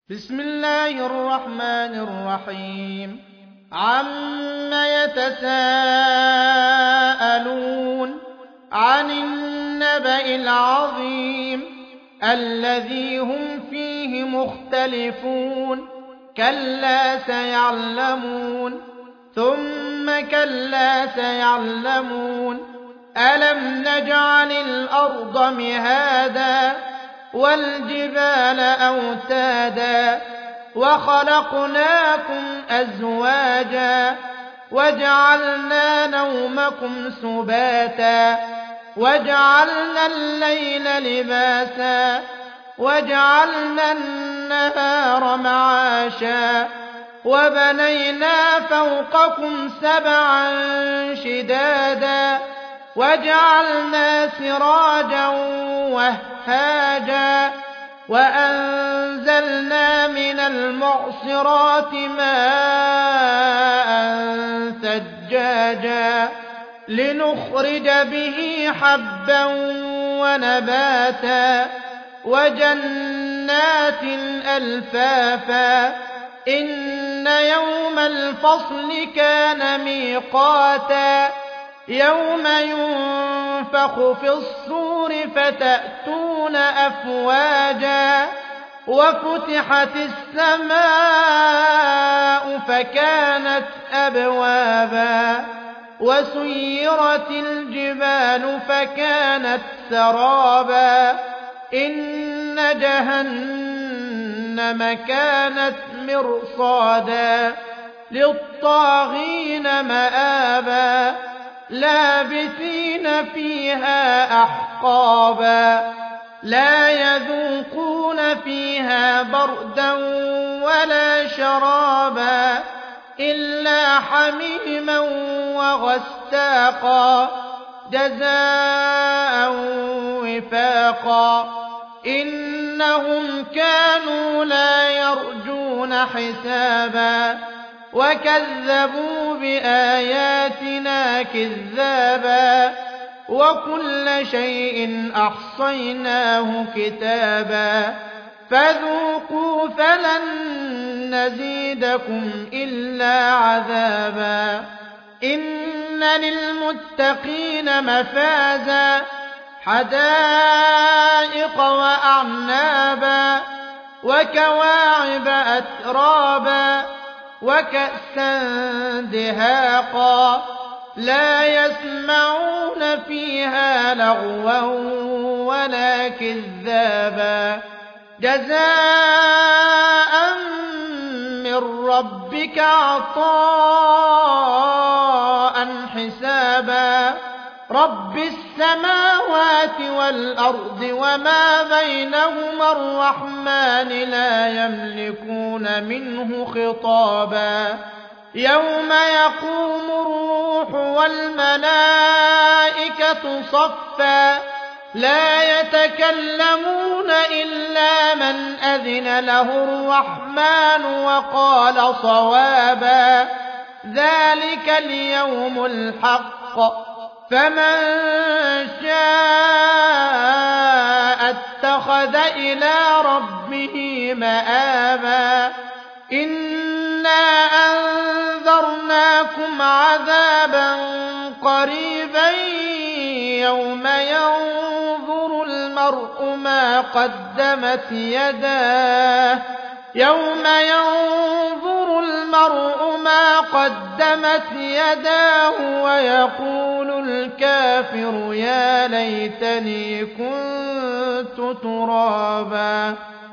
بسم الله الرحمن الرحيم عم يتساءلون عن النبأ العظيم الذي هم فيه مختلفون كلا سيعلمون ثم كلا سيعلمون ألم نجعل الأرض مهادا والجبال أوتادا وخلقناكم أزواجا وجعلنا نومكم سباتا وجعلنا الليل لباسا وجعلنا النهار معاشا وبنينا فوقكم سبعا شدادا وجعلنا سراجا وهاجا وأنزلنا من المعصرات ماء ثجاجا لنخرج به حبا ونباتا وجنات ألفافا إن يوم الفصل كان ميقاتا يوم ينفخ في الصور فتأتون أفواجا وفتحت السماء فكانت أبوابا وسيرت الجبال فكانت سرابا إن جهنم كانت مرصادا للطاغين مآبا لابثين فيها أحقابا لا يذوقون فيها بردا ولا شرابا إلا حميما وغساقا جزاء وفاقا إنهم كانوا لا يرجون حسابا وكذبوا بآياتنا كذابا وكل شيء أحصيناه كتابا فذوقوا فلن نزيدكم إلا عذابا إن للمتقين مفازا حدائق وأعنابا وكواعب أترابا وكأسا دهاقا لا يسمعون فيها لغوا ولا كذابا جزاء من ربك عطاء حسابا رب السماوات والأرض وما بينهما الرحمن لا يملكون منه خطابا يوم يقوم الروح والملائكة صفا لا يتكلمون إلا من أذن له الرحمن وقال صوابا ذلك اليوم الحق فمن شاء اتخذ إلى ربه مآبا إنا أنذرناكم عذابا قريبا يوم ينظر المرء ما قدمت يداه ويقول الكافر يا ليتني كنت ترابا